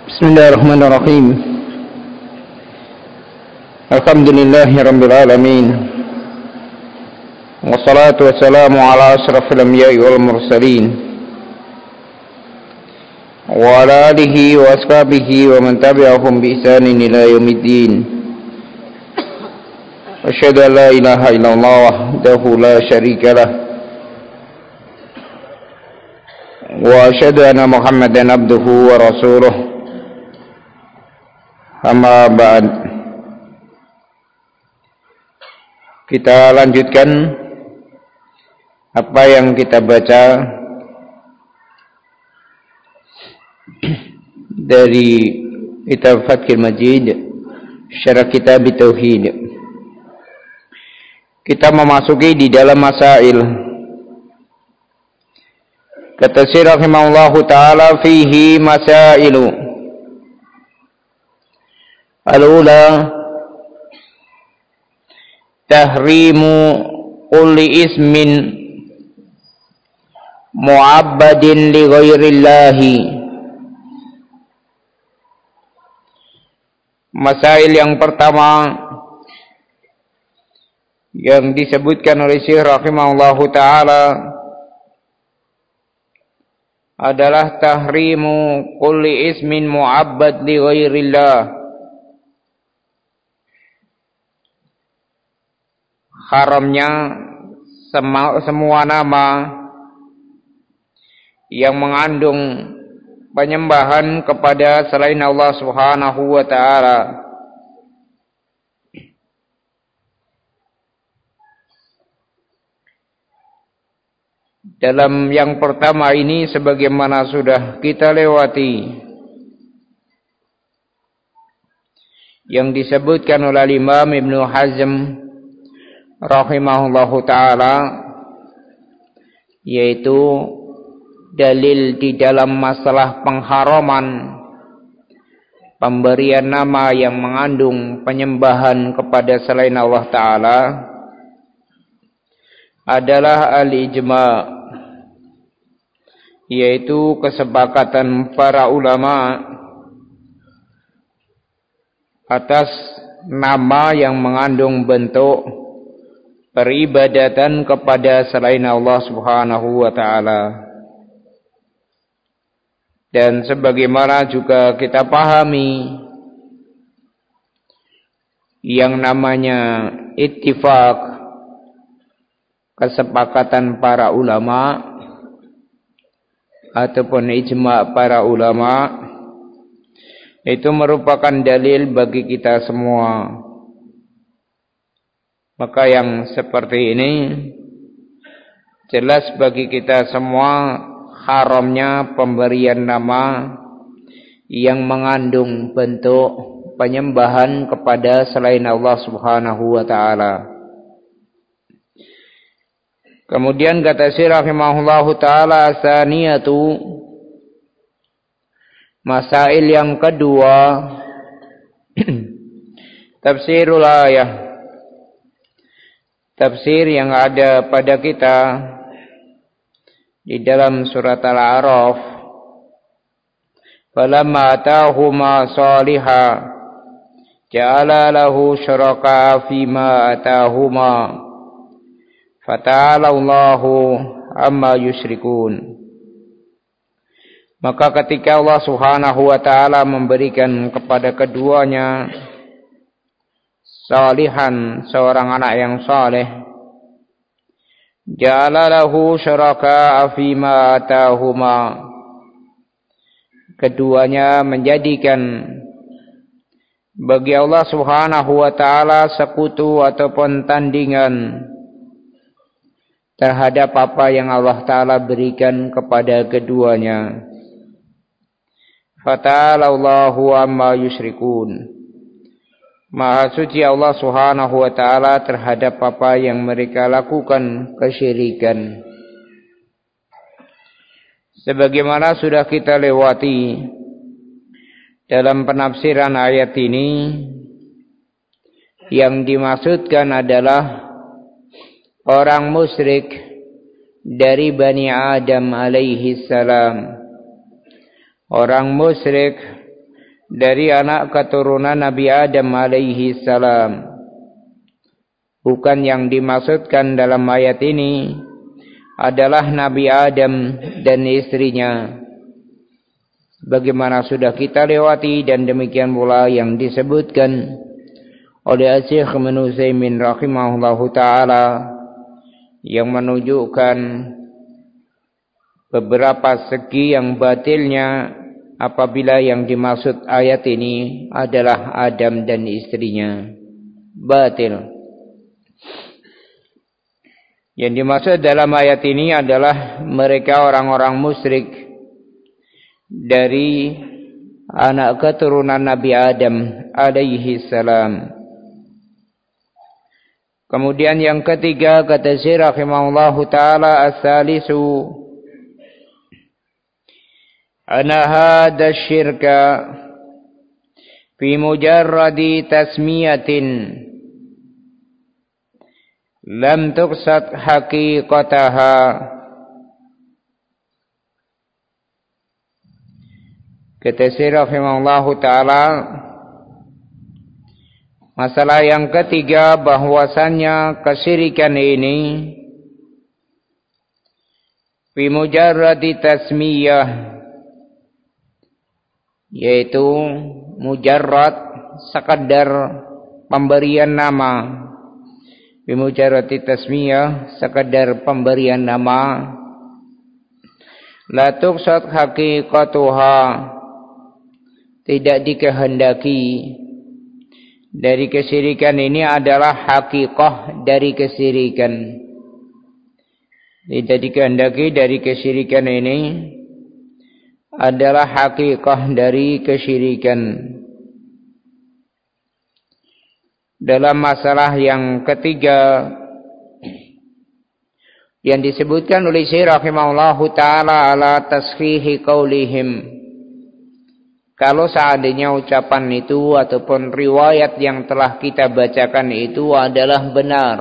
Bismillahirrahmanirrahim. Alhamdulillahirabbil alamin. Wassalatu wassalamu ala asyrafil anbiya'i wal mursalin. Wa ala alihi wa ashabihi wa man tabi'ahum bi ihsanin ila yaumiddin. Asyhadu an la ilaha illallah wahdahu la syarika lah. Wa asyhadu anna Muhammadan abduhu wa rasuluh. Amma ba'd. Kita lanjutkan apa yang kita baca dari kitab Fathul Majid, syarah kitab Tauhid. Kita memasuki di dalam masail. Kata Syekh rahimahullahu taala, fihi masailu. Al-ula tahrimu kulli ismin mu'abbadin li ghairillahi. Masail yang pertama yang disebutkan oleh Syekh rahimahullahu taala adalah tahrimu kulli ismin mu'abbad li ghairillah. Haramnya semua nama yang mengandung penyembahan kepada selain Allah Subhanahu wa taala. Dalam yang pertama ini sebagaimana sudah kita lewati, yang disebutkan oleh Imam Ibnu Hazm rahimahullahu ta'ala, yaitu dalil di dalam masalah pengharaman pemberian nama yang mengandung penyembahan kepada selain Allah ta'ala adalah al-ijma', yaitu kesepakatan para ulama atas nama yang mengandung bentuk peribadatan kepada selain Allah Subhanahu wa taala. Dan sebagaimana juga kita pahami, yang namanya ittifaq, kesepakatan para ulama ataupun ijma' para ulama, itu merupakan dalil bagi kita semua. Maka yang seperti ini jelas bagi kita semua haramnya pemberian nama yang mengandung bentuk penyembahan kepada selain Allah Subhanahu wa taala. Kemudian kata Syekh rahimahullahu taala, asaniyatu, masail yang kedua, tafsirul ayah, tafsir yang ada pada kita di dalam surat Al-A'raf. Falamma atahuma salihah ja'ala lahu syuraka fima atahuma fata'ala Allahu amma yusyrikun. Maka ketika Allah Subhanahu wa taala memberikan kepada keduanya salihan, seorang anak yang saleh, ja'ala lahu syuraka fima atahuma, keduanya menjadikan bagi Allah Subhanahu wa taala sekutu ataupun tandingan terhadap apa yang Allah taala berikan kepada keduanya. Fata'ala Allahu amma yusyrikun. Maha suci Allah Subhanahu wa taala terhadap apa yang mereka lakukan kesyirikan. Sebagaimana sudah kita lewati dalam penafsiran ayat ini, yang dimaksudkan adalah orang musyrik dari Bani Adam alaihi salam. Orang musyrik dari anak keturunan Nabi Adam alaihi salam. Bukan yang dimaksudkan dalam ayat ini adalah Nabi Adam dan istrinya, bagaimana sudah kita lewati, dan demikian pula yang disebutkan oleh Syekh Ibnu Utsaimin rahimahullahu taala yang menunjukkan beberapa segi yang batilnya apabila yang dimaksud ayat ini adalah Adam dan istrinya. Batil. Yang dimaksud dalam ayat ini adalah mereka orang-orang musyrik dari anak keturunan Nabi Adam alaihi salam. Kemudian yang ketiga, kata Syekh rahimahullahu taala, as-salisu anna hadha syirka fi mujarradi tasmiyatin lam tuqsad haqiqataha. Kata Syekh rahimahullahu taala, masalah yang ketiga bahwasannya kesyirikan ini fi mujarradi tasmiyah, yaitu mujarrad sekadar pemberian nama. Fi mujarradi tasmiyah, sekadar pemberian nama. La tuqsad haqiqatuha, tidak dikehendaki dari kesyirikan ini adalah hakikah dari kesyirikan. Tidak dikehendaki dari kesyirikan ini adalah hakikah dari kesyirikan. Dalam masalah yang ketiga yang disebutkan oleh Syekh rahimahullahu taala ala tashihi qaulihim, kalau seandainya ucapan itu ataupun riwayat yang telah kita bacakan itu adalah benar,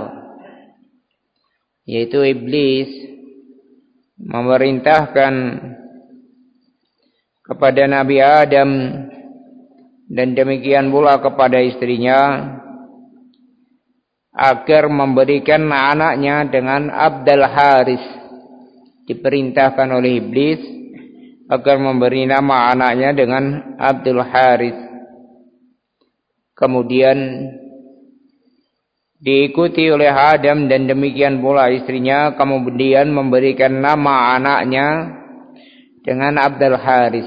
yaitu iblis memerintahkan kepada Nabi Adam dan demikian pula kepada istrinya agar memberikan anaknya dengan Abdul Haris. Diperintahkan oleh iblis agar memberi nama anaknya dengan Abdul Haris. Kemudian diikuti oleh Adam dan demikian pula istrinya, kemudian memberikan nama anaknya dengan Abdul Haris.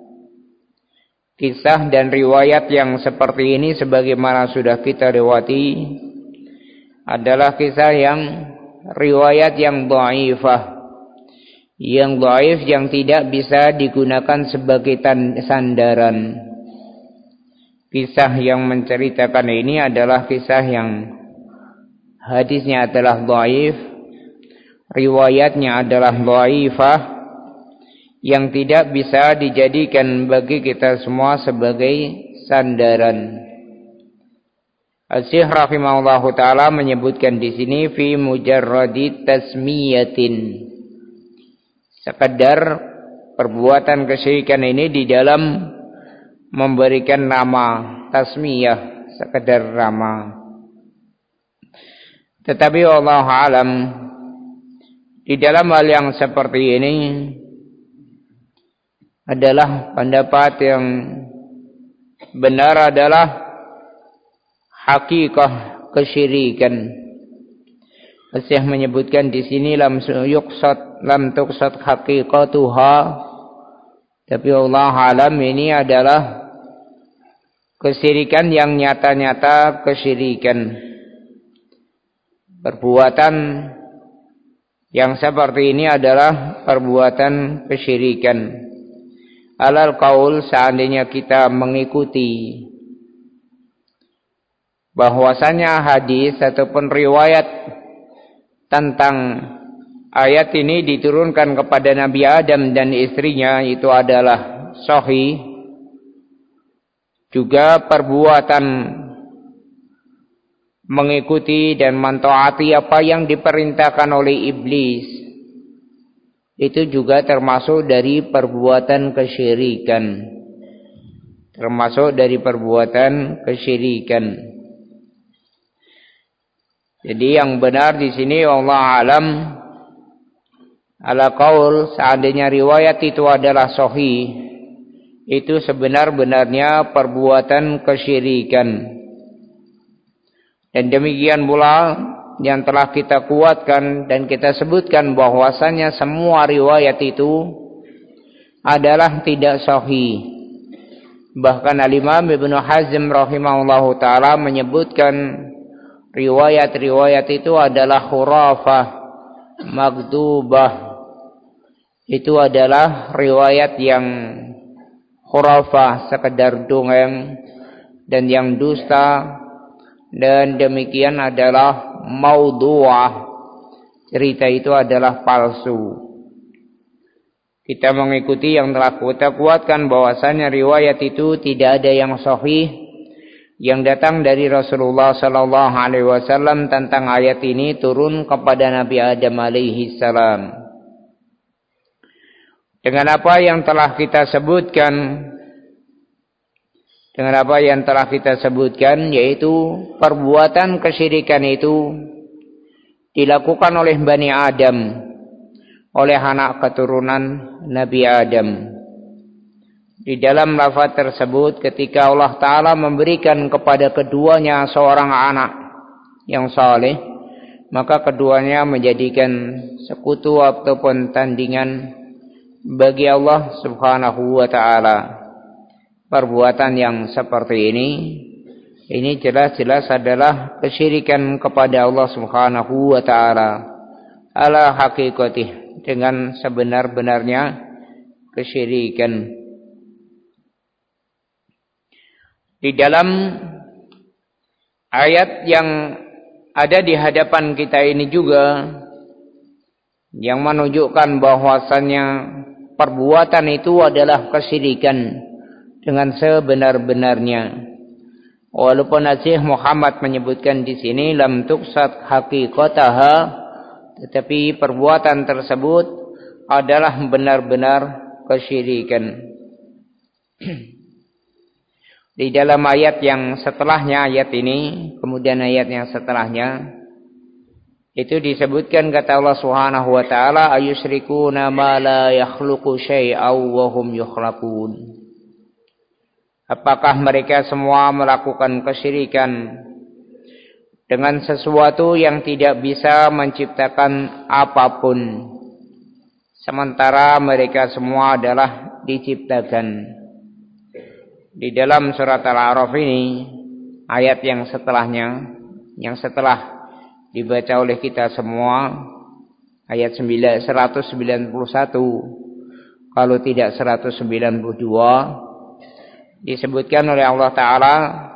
Kisah dan riwayat yang seperti ini sebagaimana sudah kita lewati adalah kisah yang riwayat yang dhaifah, yang dhaif, yang tidak bisa digunakan sebagai sandaran. Kisah yang menceritakan ini adalah kisah yang hadisnya adalah dhaif, riwayatnya adalah dhaifah, yang tidak bisa dijadikan bagi kita semua sebagai sandaran. Al-Syekh rahimahullahu taala menyebutkan di sini fi mujarradi tasmiyatin, sekadar perbuatan kesyirikan ini di dalam memberikan nama, tasmiyah, sekadar nama. Tetapi Allah alam, di dalam hal yang seperti ini adalah pendapat yang benar adalah hakikah kesyirikan. Syekh menyebutkan di sini lam tuqsad haqiqatuha, tapi Allah alam ini adalah kesyirikan yang nyata-nyata kesyirikan. Perbuatan yang seperti ini adalah perbuatan kesyirikan. Alal qaul, seandainya kita mengikuti bahwasanya hadis ataupun riwayat tentang ayat ini diturunkan kepada Nabi Adam dan istrinya itu adalah sahih, juga perbuatan mengikuti dan mentaati apa yang diperintahkan oleh iblis itu juga termasuk dari perbuatan kesyirikan. termasuk dari perbuatan kesyirikan. Jadi yang benar di sini Allah alam ala qaul seandainya riwayat itu adalah sahih, itu sebenar-benarnya perbuatan kesyirikan. Dan demikian pula yang telah kita kuatkan dan kita sebutkan bahwasannya semua riwayat itu adalah tidak sahih. Bahkan Al-Imam Ibnu Hazm rahimahullahu taala menyebutkan riwayat-riwayat itu adalah khurafah, magdubah. Itu adalah riwayat yang khurafah, sekedar dongeng dan yang dusta. Dan demikian adalah maudhu'ah, cerita itu adalah palsu. Kita mengikuti yang telah kita kuatkan bahwasanya riwayat itu tidak ada yang sahih yang datang dari Rasulullah sallallahu alaihi wasallam tentang ayat ini turun kepada Nabi Adam alaihi salam. Dengan apa yang telah kita sebutkan, yaitu perbuatan kesyirikan itu dilakukan oleh Bani Adam, oleh anak keturunan Nabi Adam. Di dalam lafaz tersebut ketika Allah Ta'ala memberikan kepada keduanya seorang anak yang saleh, maka keduanya menjadikan sekutu ataupun tandingan bagi Allah Subhanahu wa Ta'ala. Perbuatan yang seperti ini jelas-jelas adalah kesyirikan kepada Allah Subhanahu wa Ta'ala ala hakikatih, dengan sebenar-benarnya kesyirikan. Di dalam ayat yang ada di hadapan kita ini juga yang menunjukkan bahwasannya perbuatan itu adalah kesyirikan dengan sebenar-benarnya. Walaupun Syekh Muhammad menyebutkan di sini lam tuqsad haqiqataha, tetapi perbuatan tersebut adalah benar-benar kesyirikan. Di dalam ayat yang setelahnya ayat ini, kemudian ayat yang setelahnya, itu disebutkan kata Allah Subhanahu wa taala, ayusyrikuna ma la yakhluqu syai'aw wa hum yukhlaqun. Apakah mereka semua melakukan kesyirikan dengan sesuatu yang tidak bisa menciptakan apapun, sementara mereka semua adalah diciptakan. Di dalam surat Al-A'raf ini, ayat yang setelahnya, yang setelah dibaca oleh kita semua, ayat 191, kalau tidak 192, disebutkan oleh Allah Ta'ala,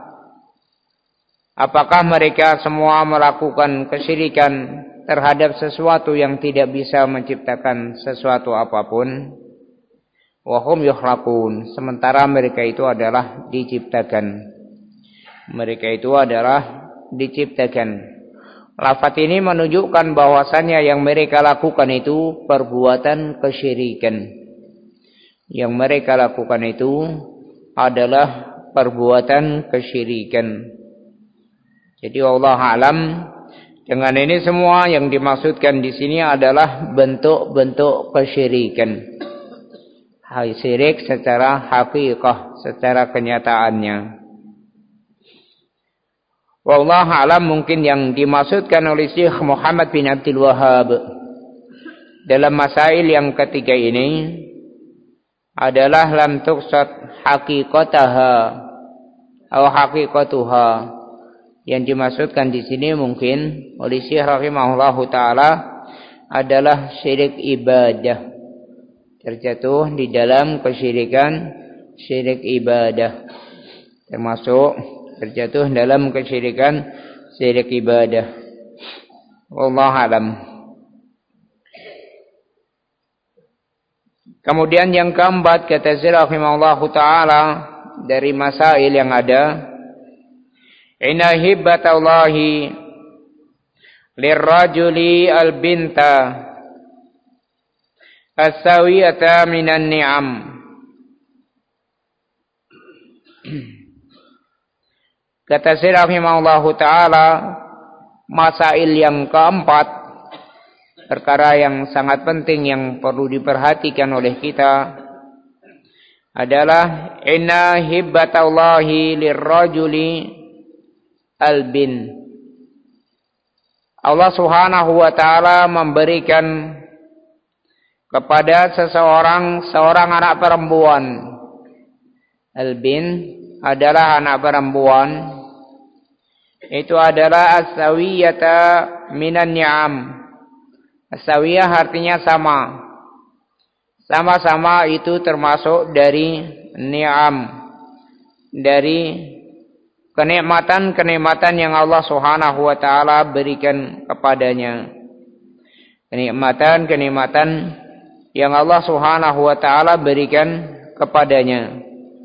apakah mereka semua melakukan kesyirikan terhadap sesuatu yang tidak bisa menciptakan sesuatu apapun, wahum yukhlaqun, sementara mereka itu adalah diciptakan. Lafaz ini menunjukkan bahwasannya yang mereka lakukan itu perbuatan kesyirikan. Yang mereka lakukan itu adalah perbuatan kesyirikan. Jadi Allah alam, dengan ini semua yang dimaksudkan di sini adalah bentuk-bentuk kesyirikan. Syirik secara hakikah, secara kenyataannya. Wallahu alam, mungkin yang dimaksudkan oleh Syekh Muhammad bin Abdul Wahhab dalam masail yang ketiga ini adalah lam tuqsad haqiqataha atau haqiqatuha. Yang dimaksudkan di sini mungkin oleh Syekh rahimahullahu taala adalah syirik ibadah, terjatuh di dalam kesyirikan syirik ibadah, termasuk terjatuh dalam kesyirikan syirik ibadah. Wallahu alam. Kemudian yang keempat, kata Syekh rahimahullahu taala dari masail yang ada, inna hibbatallahi lirrajuli albinta as-sawiyata minan ni'am. Kata Syekh rahimahullahu taala, masail yang keempat, perkara yang sangat penting yang perlu diperhatikan oleh kita adalah inna hibbatallahi lirrajuli albin. Allah Subhanahu wa taala memberikan kepada seorang anak perempuan. Albin adalah anak perempuan. Itu adalah as-sawiyata minan ni'am. As-sawiyah artinya sama. Sama-sama itu termasuk dari ni'am. Dari kenikmatan-kenikmatan yang Allah Subhanahu wa taala berikan kepadanya. Kenikmatan-kenikmatan yang Allah Subhanahu wa taala berikan kepadanya.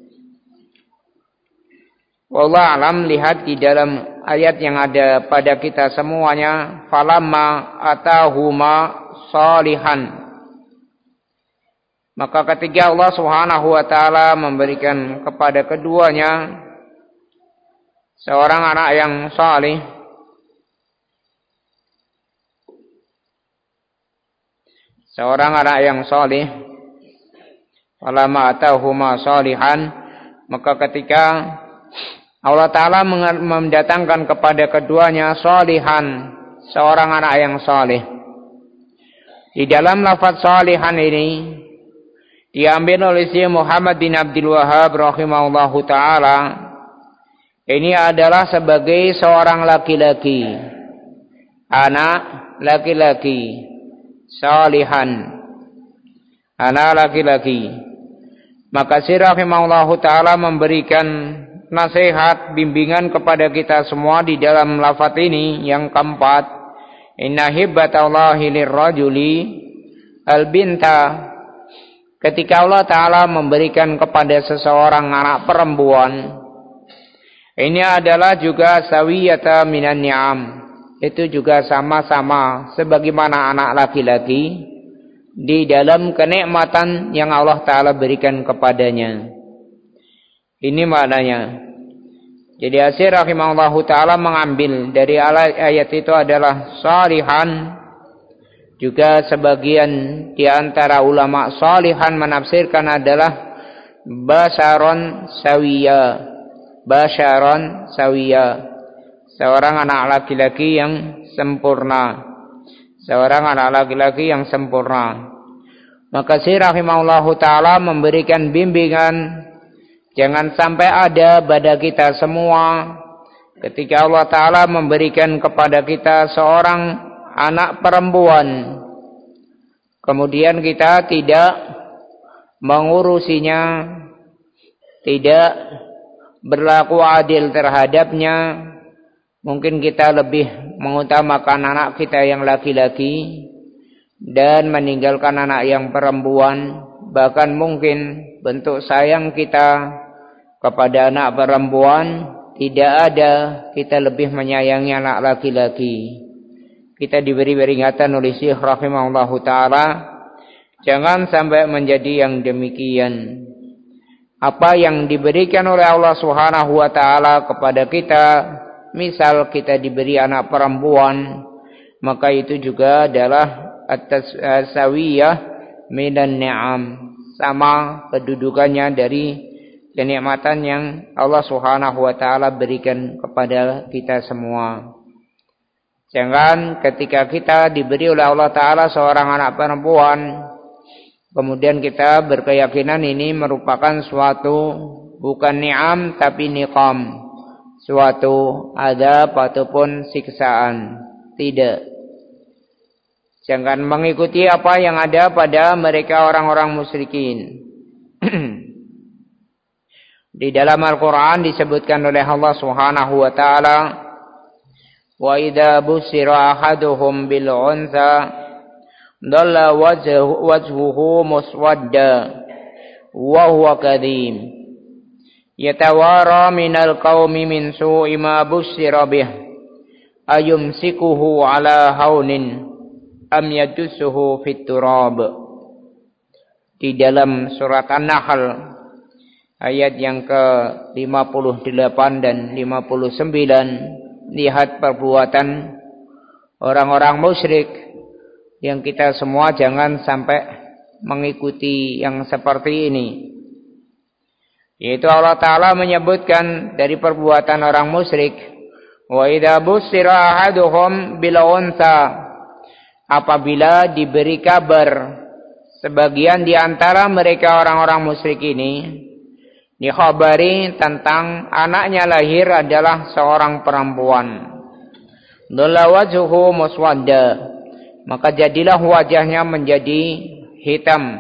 Wallahu alam, lihat di dalam ayat yang ada pada kita semuanya, falamma atahuma salihan. Maka ketika Allah Subhanahu wa taala memberikan kepada keduanya seorang anak yang salih, falamma atahuma salihan, maka ketika Allah Ta'ala mendatangkan kepada keduanya salihan, seorang anak yang salih. Di dalam lafaz salihan ini diambil oleh Syekh Muhammad bin Abdul Wahhab rahimahullahu ta'ala. Ini adalah sebagai seorang laki-laki, anak laki-laki salihan, anak laki-laki. Maka Syekh rahimahullahu ta'ala memberikan nasihat, bimbingan kepada kita semua di dalam lafaz ini yang keempat, inna hibbatallahi lirrajuli albinta. Ketika Allah Ta'ala memberikan kepada seseorang anak perempuan, ini adalah juga sawiyata minan ni'am. Itu juga sama-sama sebagaimana anak laki-laki di dalam kenikmatan yang Allah Ta'ala berikan kepadanya. Ini maknanya. Jadi Syekh rahimahullahu ta'ala mengambil dari ayat itu adalah salihan. Juga sebagian di antara ulama salihan menafsirkan adalah basharon sawiya. Basharon sawiya. Seorang anak laki-laki yang sempurna. Seorang anak laki-laki yang sempurna. Maka Syekh rahimahullahu ta'ala memberikan bimbingan, jangan sampai ada pada kita semua ketika Allah Ta'ala memberikan kepada kita seorang anak perempuan, kemudian kita tidak mengurusinya, tidak berlaku adil terhadapnya. Mungkin kita lebih mengutamakan anak kita yang laki-laki dan meninggalkan anak yang perempuan. Bahkan mungkin bentuk sayang kita kepada anak perempuan tidak ada, kita lebih menyayangi anak laki-laki. Kita diberi peringatan oleh Syekh rahimahullahu ta'ala, jangan sampai menjadi yang demikian. Apa yang diberikan oleh Allah Subhanahu wa ta'ala kepada kita, misal kita diberi anak perempuan, maka itu juga adalah at-tasawiyah minan ni'am, sama kedudukannya dari kenikmatan yang Allah Subhanahu wa ta'ala berikan kepada kita semua. Jangan ketika kita diberi oleh Allah Ta'ala seorang anak perempuan, kemudian kita berkeyakinan ini merupakan suatu bukan ni'am tapi niqam, suatu azab ataupun siksaan. Tidak. Jangan mengikuti apa yang ada pada mereka orang-orang musyrikin. Di dalam Al-Quran disebutkan oleh Allah Subhanahu wa ta'ala, wa idza busyira ahaduhum bil untha dhalla wajhuhu muswadda wa huwa kadhim yatawara minal qaumi min su'i ma busyira bih ayumsikuhu ala haunin am yadussuhu fit turab. Di dalam surat An-Nahl ayat yang ke-58 dan 59, lihat perbuatan orang-orang musyrik yang kita semua jangan sampai mengikuti yang seperti ini. Yaitu Allah Ta'ala menyebutkan dari perbuatan orang musyrik, wa idza bussira ahaduhum bil unsa, apabila diberi kabar sebagian di antara mereka orang-orang musyrik ini, dikhabari tentang anaknya lahir adalah seorang perempuan, dhalla wajhuhu muswadda, maka jadilah wajahnya menjadi hitam,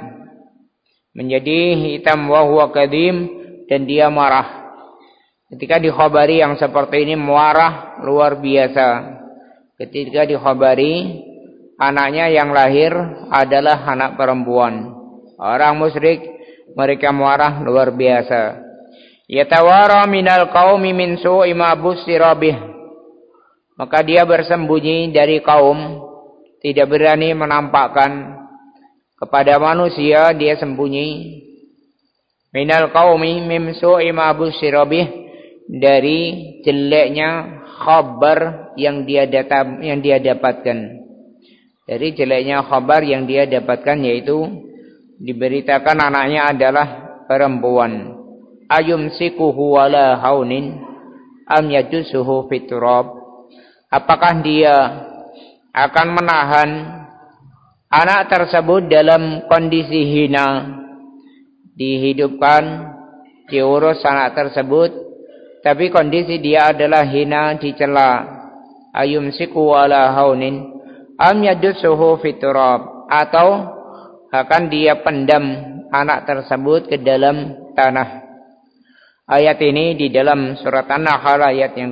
wa huwa kadhim, dan dia marah. Ketika dikhabari yang seperti ini, marah luar biasa. Ketika dikhabari anaknya yang lahir adalah anak perempuan, orang musyrik mereka marah luar biasa. Yatawara minal qaumi min su'i ma bussira bih, maka dia bersembunyi dari kaum, tidak berani menampakkan kepada manusia, dia sembunyi. Minal qaumi min su'i ma bussira bih, dari jeleknya khabar yang dia dapatkan. Dari jeleknya khabar yang dia dapatkan, yaitu diberitakan anaknya adalah perempuan. Ayumsikuhu wala haunin am yajussuhu fit turab, apakah dia akan menahan anak tersebut dalam kondisi hina, dihidupkan, diurus anak tersebut, tapi kondisi dia adalah hina, dicela. Ayumsiku ala haunin am yadussuhu fit turab, atau akan dia pendam anak tersebut ke dalam tanah. Ayat ini di dalam surat An-Nahl ayat yang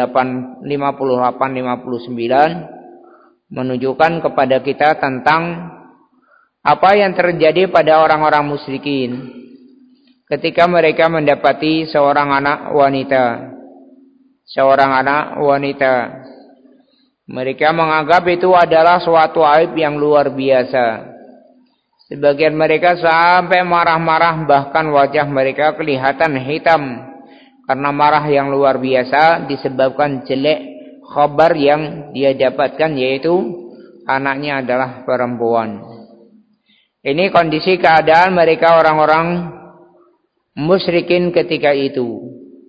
ke-58-59 menunjukkan kepada kita tentang apa yang terjadi pada orang-orang musyrikin ketika mereka mendapati seorang anak wanita. Mereka menganggap itu adalah suatu aib yang luar biasa. Sebagian mereka sampai marah-marah, bahkan wajah mereka kelihatan hitam karena marah yang luar biasa disebabkan jelek khabar yang dia dapatkan, yaitu anaknya adalah perempuan. Ini kondisi keadaan mereka orang-orang musyrikin ketika itu.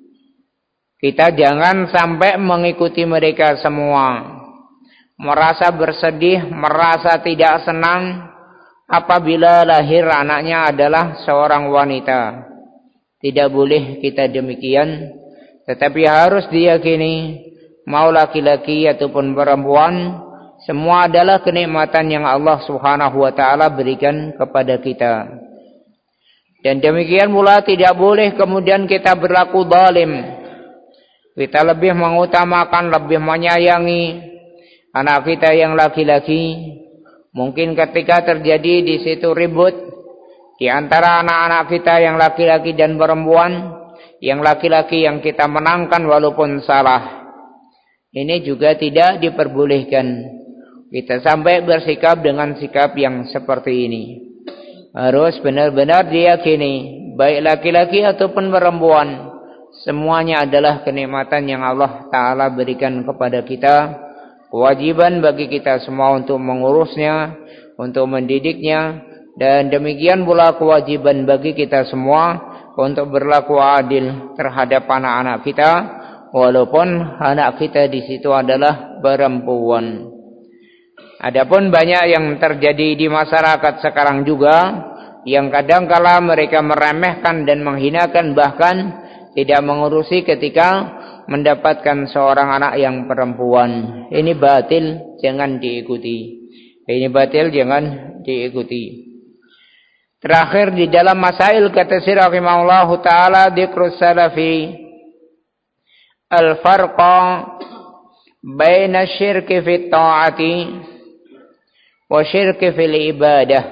Kita jangan sampai mengikuti mereka semua, merasa bersedih, merasa tidak senang apabila lahir anaknya adalah seorang wanita. Tidak boleh kita demikian, tetapi harus diyakini mau laki-laki ataupun perempuan, semua adalah kenikmatan yang Allah Subhanahu wa taala berikan kepada kita. Dan demikian pula tidak boleh kemudian kita berlaku zalim. Kita lebih mengutamakan, lebih menyayangi anak kita yang laki-laki. Mungkin ketika terjadi di situ ribut di antara anak-anak kita yang laki-laki dan perempuan, yang laki-laki yang kita menangkan walaupun salah, ini juga tidak diperbolehkan. Kita sampai bersikap dengan sikap yang seperti ini. Harus benar-benar diyakini, baik laki-laki ataupun perempuan, semuanya adalah kenikmatan yang Allah Ta'ala berikan kepada kita. Kewajiban bagi kita semua untuk mengurusnya, untuk mendidiknya, dan demikian pula kewajiban bagi kita semua untuk berlaku adil terhadap anak-anak kita, walaupun anak kita di situ adalah perempuan. Adapun banyak yang terjadi di masyarakat sekarang juga, yang kadang-kala mereka meremehkan dan menghinakan, bahkan tidak mengurusi ketika mendapatkan seorang anak yang perempuan. Ini batil, jangan diikuti. Ini batil, jangan diikuti. Terakhir di dalam masail kata Syekh rahimahullahu taala, dzikrus salafi al-farqa baina syirki fit ta'ati wa syirki fil ibadah.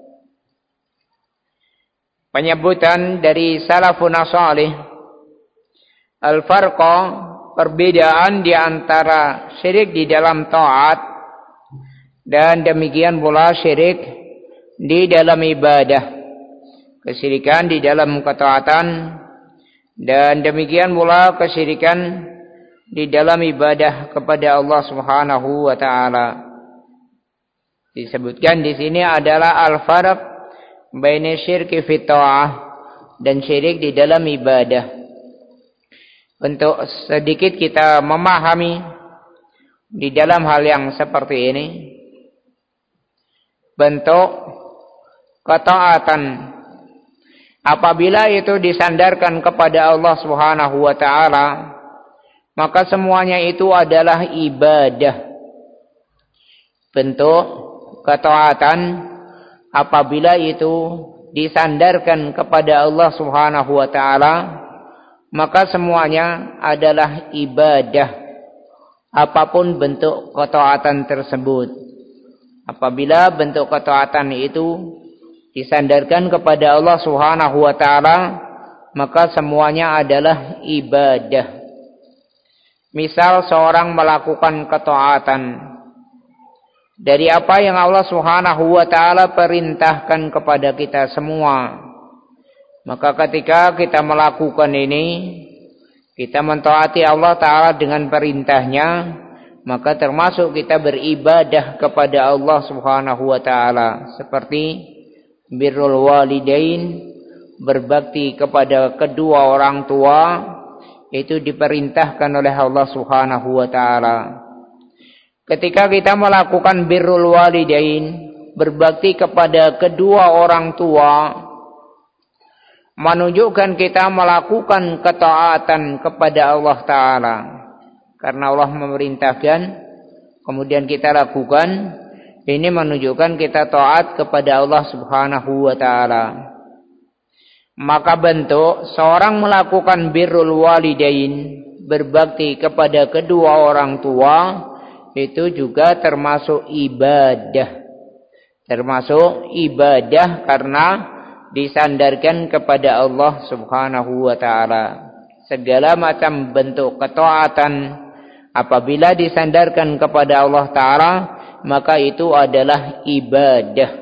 Penyebutan dari salafun salih, al-farqa, perbedaan di antara syirik di dalam taat dan demikian pula syirik di dalam ibadah. kesyirikan di dalam ketaatan, dan demikian pula kesyirikan di dalam ibadah kepada Allah Subhanahu wa taala. Disebutkan di sini adalah al-farq baina syirki fi ta'ah dan syirik di dalam ibadah. Untuk sedikit kita memahami di dalam hal yang seperti ini, bentuk ketaatan apabila itu disandarkan kepada Allah Subhanahu wa taala, maka semuanya itu adalah ibadah. Bentuk ketaatan apabila itu disandarkan kepada Allah Subhanahu wa taala, maka semuanya adalah ibadah. Apapun bentuk ketaatan tersebut, apabila bentuk ketaatan itu disandarkan kepada Allah Subhanahu wa taala, maka semuanya adalah ibadah. Misal seorang melakukan ketaatan dari apa yang Allah Subhanahu wa taala perintahkan kepada kita semua, maka ketika kita melakukan ini, kita mentaati Allah taala dengan perintahnya, maka termasuk kita beribadah kepada Allah Subhanahu wa taala, seperti birrul walidain, berbakti kepada kedua orang tua, itu diperintahkan oleh Allah Subhanahu wa taala. Ketika kita melakukan birrul walidain, berbakti kepada kedua orang tua, menunjukkan kita melakukan ketaatan kepada Allah taala. Karena Allah memerintahkan, kemudian kita lakukan, ini menunjukkan kita taat kepada Allah Subhanahu wa taala. Maka bentuk seorang melakukan birrul walidain, berbakti kepada kedua orang tua, itu juga termasuk ibadah. Termasuk ibadah karena disandarkan kepada Allah Subhanahu wa taala. Segala macam bentuk ketaatan apabila disandarkan kepada Allah taala, maka itu adalah ibadah.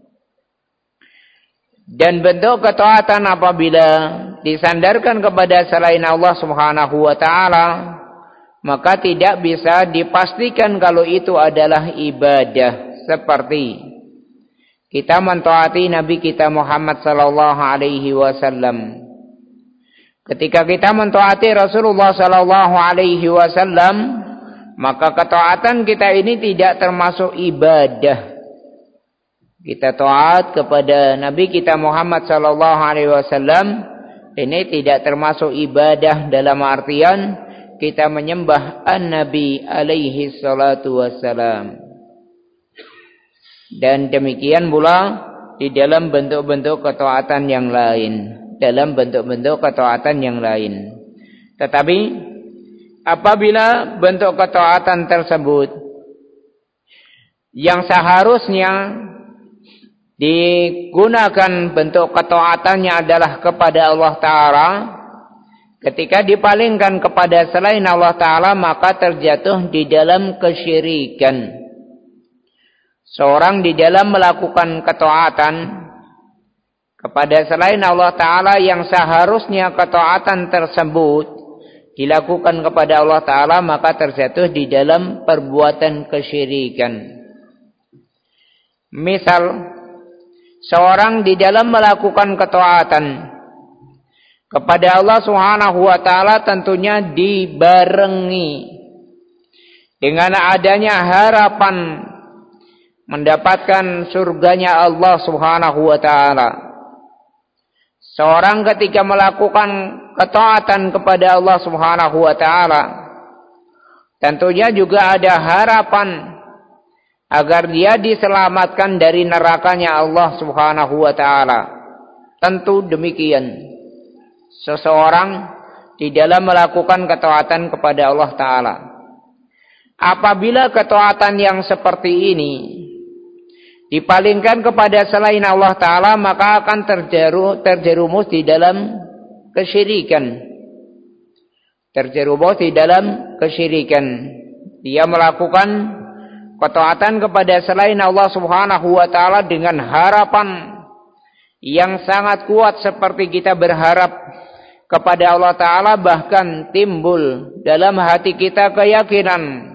Dan bentuk ketaatan apabila disandarkan kepada selain Allah Subhanahu wa taala, maka tidak bisa dipastikan kalau itu adalah ibadah. Seperti kita mentaati Nabi kita Muhammad sallallahu alaihi wasallam. Ketika kita mentaati Rasulullah sallallahu alaihi wasallam, maka ketaatan kita ini tidak termasuk ibadah. Kita taat kepada Nabi kita Muhammad sallallahu alaihi wasallam, ini tidak termasuk ibadah dalam artian kita menyembah an-Nabi alaihi salatu wassalam. Dan demikian pula di dalam bentuk-bentuk ketaatan yang lain, dalam bentuk-bentuk ketaatan yang lain. Tetapi apabila bentuk ketaatan tersebut yang seharusnya digunakan bentuk ketaatannya adalah kepada Allah Ta'ala, ketika dipalingkan kepada selain Allah Ta'ala, maka terjatuh di dalam kesyirikan. Seorang di dalam melakukan ketaatan kepada selain Allah Ta'ala yang seharusnya ketaatan tersebut dilakukan kepada Allah Ta'ala, maka terjatuh di dalam perbuatan kesyirikan. Misal seorang di dalam melakukan ketaatan kepada Allah Subhanahu wa taala tentunya dibarengi dengan adanya harapan mendapatkan surganya Allah Subhanahu wa taala. Seorang ketika melakukan ketaatan kepada Allah Subhanahu wa taala, tentunya juga ada harapan agar dia diselamatkan dari nerakanya Allah Subhanahu wa taala. Tentu demikian. Seseorang di dalam melakukan ketaatan kepada Allah taala, apabila ketaatan yang seperti ini dipalingkan kepada selain Allah taala, maka akan terjerumus di dalam kesyirikan. Terjerumus di dalam kesyirikan. Dia melakukan ketaatan kepada selain Allah Subhanahu wa taala dengan harapan yang sangat kuat seperti kita berharap kepada Allah Ta'ala, bahkan timbul dalam hati kita keyakinan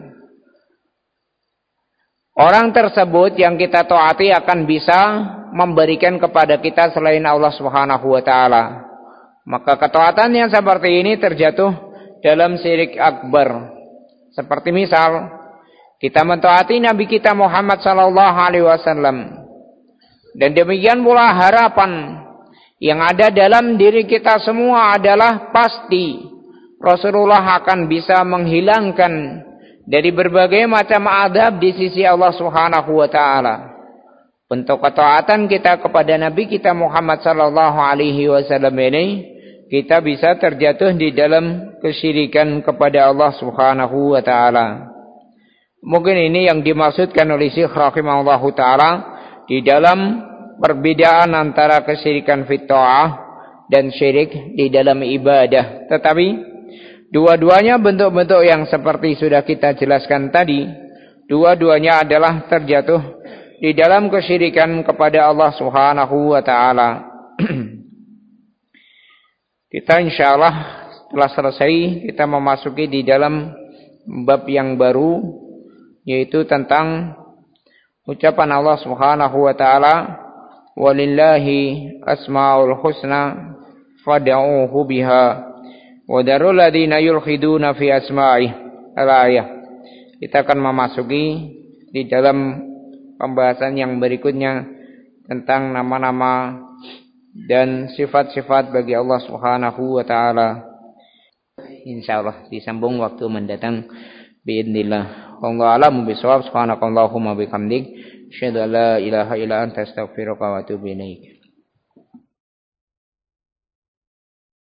orang tersebut yang kita taati akan bisa memberikan kepada kita selain Allah Subhanahu wa Ta'ala. Maka ketaatan yang seperti ini terjatuh dalam syirik akbar. Seperti misal kita mentaati Nabi kita Muhammad sallallahu alaihi wasallam, dan demikian pula harapan yang ada dalam diri kita semua adalah pasti Rasulullah akan bisa menghilangkan dari berbagai macam adab di sisi Allah Subhanahu wa Ta'ala. Bentuk ketaatan kita kepada Nabi kita Muhammad sallallahu alaihi wasallam ini, kita bisa terjatuh di dalam kesyirikan kepada Allah Subhanahu wa Ta'ala. Mungkin ini yang dimaksudkan oleh Syekh rahimahullahu ta'ala di dalam perbedaan antara kesyirikan fi ta'ah dan syirik di dalam ibadah. Tetapi dua-duanya bentuk-bentuk yang seperti sudah kita jelaskan tadi, dua-duanya adalah terjatuh di dalam kesyirikan kepada Allah Subhanahu wa Ta'ala. Kita insyaallah setelah selesai, kita memasuki di dalam bab yang baru, yaitu tentang ucapan Allah Subhanahu wa Ta'ala, walillahi asmaul husna fad'uuhu biha wa darul ladzina yulhiduna fi asma'i. Al-ayah. Kita akan memasuki di dalam pembahasan yang berikutnya tentang nama-nama dan sifat-sifat bagi Allah Subhanahu wa Ta'ala. Insyaallah disambung waktu mendatang biidznillah. Wallahu a'lam bishawab. Subhanakallahumma bihamdik, asyhadu an la ilaha illa anta, astaghfiruka wa atubu ilaik.